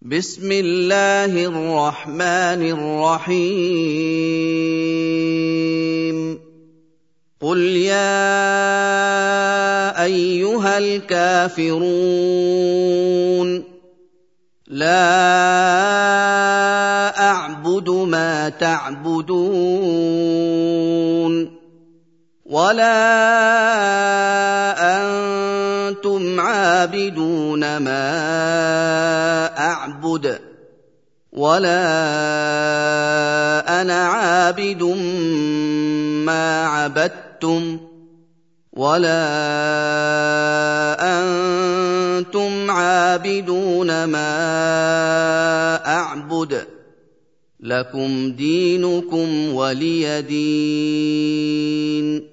بسم الله الرحمن الرحيم قل يا أيها الكافرون لا أعبد ما تعبدون ولا أنتم عابدون ما أعبد ولا أنا عابد ما عبدتم ولا أنتم عابدون ما أعبد لكم دينكم ولي دين